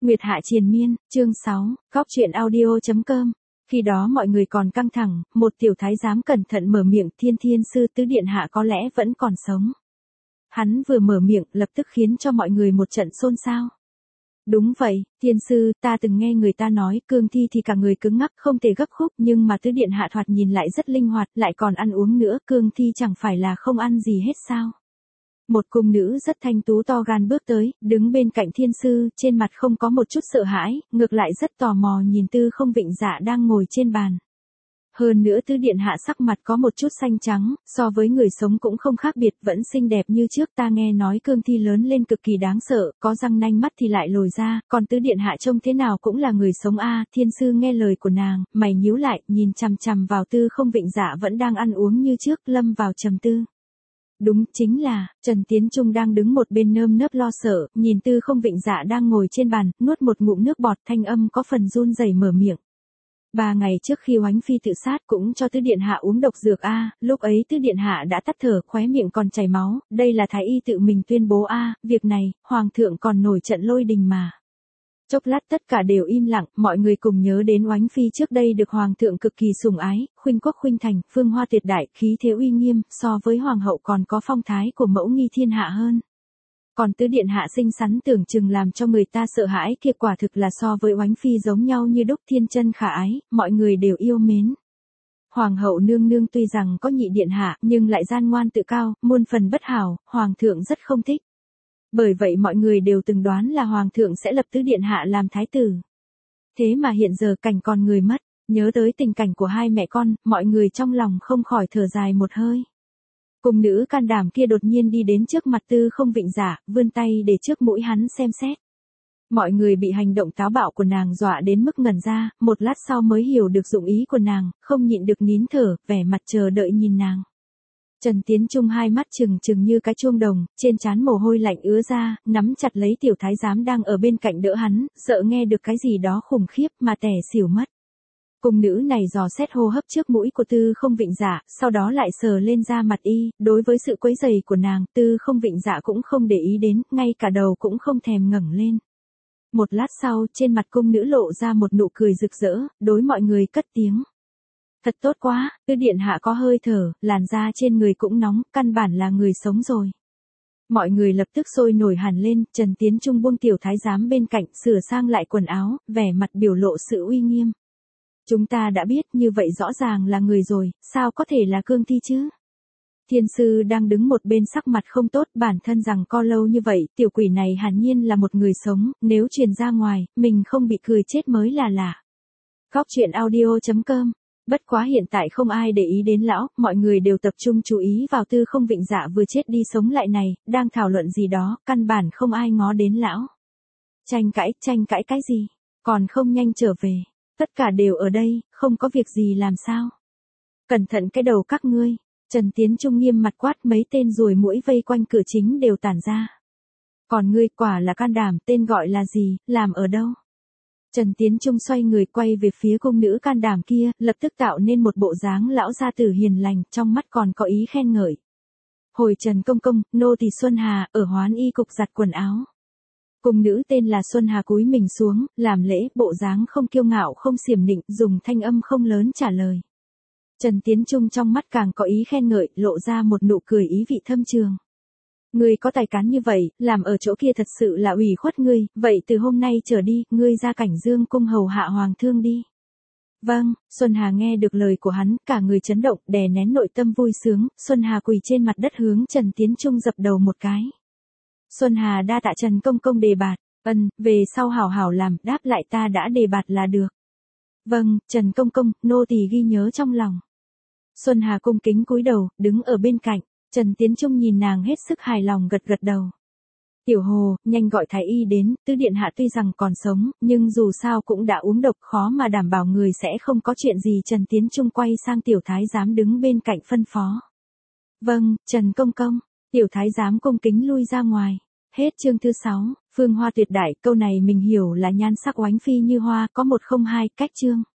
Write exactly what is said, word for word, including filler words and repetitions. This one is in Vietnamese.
Nguyệt hạ triền miên, chương sáu, Góc truyện audio chấm com. Khi đó mọi người còn căng thẳng, một tiểu thái giám cẩn thận mở miệng, Thiên Thiên sư tứ điện hạ có lẽ vẫn còn sống. Hắn vừa mở miệng, lập tức khiến cho mọi người một trận xôn xao. Đúng vậy, Thiên sư, ta từng nghe người ta nói, cương thi thì cả người cứng ngắc không thể gấp khúc, nhưng mà tứ điện hạ thoạt nhìn lại rất linh hoạt, lại còn ăn uống nữa, cương thi chẳng phải là không ăn gì hết sao? Một cung nữ rất thanh tú to gan bước tới, đứng bên cạnh thiên sư, trên mặt không có một chút sợ hãi, ngược lại rất tò mò nhìn Tư Không Vịnh Dạ đang ngồi trên bàn. Hơn nữa tứ điện hạ sắc mặt có một chút xanh trắng, so với người sống cũng không khác biệt, vẫn xinh đẹp như trước. Ta nghe nói cương thi lớn lên cực kỳ đáng sợ, có răng nanh mắt thì lại lồi ra, còn tứ điện hạ trông thế nào cũng là người sống a. Thiên sư nghe lời của nàng, mày nhíu lại, nhìn chằm chằm vào Tư Không Vịnh Dạ vẫn đang ăn uống như trước, lâm vào trầm tư. Đúng, chính là, Trần Tiến Trung đang đứng một bên nơm nớp lo sợ, nhìn Tư Không Vịnh Dạ đang ngồi trên bàn, nuốt một ngụm nước bọt, thanh âm có phần run rẩy mở miệng. Ba ngày trước khi Oánh Phi tự sát cũng cho tứ điện hạ uống độc dược a, lúc ấy tứ điện hạ đã tắt thở, khóe miệng còn chảy máu, đây là thái y tự mình tuyên bố a, việc này, hoàng thượng còn nổi trận lôi đình mà. Chốc lát tất cả đều im lặng, mọi người cùng nhớ đến Oánh Phi trước đây được hoàng thượng cực kỳ sủng ái, khuynh quốc khuynh thành, phương hoa tuyệt đại, khí thế uy nghiêm, so với hoàng hậu còn có phong thái của mẫu nghi thiên hạ hơn. Còn tứ điện hạ xinh xắn tưởng chừng làm cho người ta sợ hãi kia, quả thực là so với Oánh Phi giống nhau như đúc, thiên chân khả ái, mọi người đều yêu mến. Hoàng hậu nương nương tuy rằng có nhị điện hạ, nhưng lại gian ngoan tự cao, muôn phần bất hảo, hoàng thượng rất không thích. Bởi vậy mọi người đều từng đoán là hoàng thượng sẽ lập tứ điện hạ làm thái tử. Thế mà hiện giờ cảnh con người mất, nhớ tới tình cảnh của hai mẹ con, mọi người trong lòng không khỏi thở dài một hơi. Cung nữ can đảm kia đột nhiên đi đến trước mặt Tư Không Vịnh Dạ, vươn tay để trước mũi hắn xem xét. Mọi người bị hành động táo bạo của nàng dọa đến mức ngẩn ra, một lát sau mới hiểu được dụng ý của nàng, không nhịn được nín thở, vẻ mặt chờ đợi nhìn nàng. Trần Tiến Trung hai mắt trừng trừng như cái chuông đồng, trên trán mồ hôi lạnh ứa ra, nắm chặt lấy tiểu thái giám đang ở bên cạnh đỡ hắn, sợ nghe được cái gì đó khủng khiếp mà tè xỉu mất. Cung nữ này dò xét hô hấp trước mũi của Tư Không Vịnh Dạ, sau đó lại sờ lên da mặt y, đối với sự quấy rầy của nàng, Tư Không Vịnh Dạ cũng không để ý đến, ngay cả đầu cũng không thèm ngẩng lên. Một lát sau, trên mặt cung nữ lộ ra một nụ cười rực rỡ, đối mọi người cất tiếng. Thật tốt quá, Tư điện hạ có hơi thở, làn da trên người cũng nóng, căn bản là người sống rồi. Mọi người lập tức sôi nổi hẳn lên, Trần Tiến Trung buông tiểu thái giám bên cạnh, sửa sang lại quần áo, vẻ mặt biểu lộ sự uy nghiêm. Chúng ta đã biết, như vậy rõ ràng là người rồi, sao có thể là cương thi chứ? Thiên sư đang đứng một bên sắc mặt không tốt, bản thân rằng co lâu như vậy, tiểu quỷ này hẳn nhiên là một người sống, nếu truyền ra ngoài, mình không bị cười chết mới là lạ. Góc truyện audio chấm com. Bất quá hiện tại không ai để ý đến lão, mọi người đều tập trung chú ý vào Tư Không Vịnh Dạ vừa chết đi sống lại này, đang thảo luận gì đó, căn bản không ai ngó đến lão. Tranh cãi, tranh cãi cái gì? Còn không nhanh trở về. Tất cả đều ở đây, không có việc gì làm sao? Cẩn thận cái đầu các ngươi. Trần Tiến Trung nghiêm mặt quát, mấy tên ruồi muỗi vây quanh cửa chính đều tản ra. Còn ngươi quả là can đảm, tên gọi là gì, làm ở đâu? Trần Tiến Trung xoay người quay về phía cung nữ can đảm kia, lập tức tạo nên một bộ dáng lão gia tử hiền lành, trong mắt còn có ý khen ngợi. Hồi Trần công công, nô tỳ Xuân Hà, ở Hoán Y cục giặt quần áo. Cung nữ tên là Xuân Hà cúi mình xuống, làm lễ, bộ dáng không kiêu ngạo không xiểm nịnh, dùng thanh âm không lớn trả lời. Trần Tiến Trung trong mắt càng có ý khen ngợi, lộ ra một nụ cười ý vị thâm trường. Ngươi có tài cán như vậy, làm ở chỗ kia thật sự là ủy khuất ngươi, vậy từ hôm nay trở đi, ngươi ra Cảnh Dương cung hầu hạ hoàng thương đi. Vâng, Xuân Hà nghe được lời của hắn, cả người chấn động, đè nén nội tâm vui sướng, Xuân Hà quỳ trên mặt đất hướng Trần Tiến Trung dập đầu một cái. Xuân Hà đa tạ Trần công công đề bạt, ân, về sau hảo hảo làm, đáp lại ta đã đề bạt là được. Vâng, Trần công công, nô tỳ ghi nhớ trong lòng. Xuân Hà cung kính cúi đầu, đứng ở bên cạnh, Trần Tiến Trung nhìn nàng hết sức hài lòng gật gật đầu. Tiểu Hồ, nhanh gọi thái y đến, tứ điện hạ tuy rằng còn sống, nhưng dù sao cũng đã uống độc, khó mà đảm bảo người sẽ không có chuyện gì. Trần Tiến Trung quay sang tiểu thái giám đứng bên cạnh phân phó. Vâng, Trần công công, tiểu thái giám cung kính lui ra ngoài. Hết chương thứ sáu, phương hoa tuyệt đại, câu này mình hiểu là nhan sắc Oánh Phi như hoa, có một không hai, cách chương.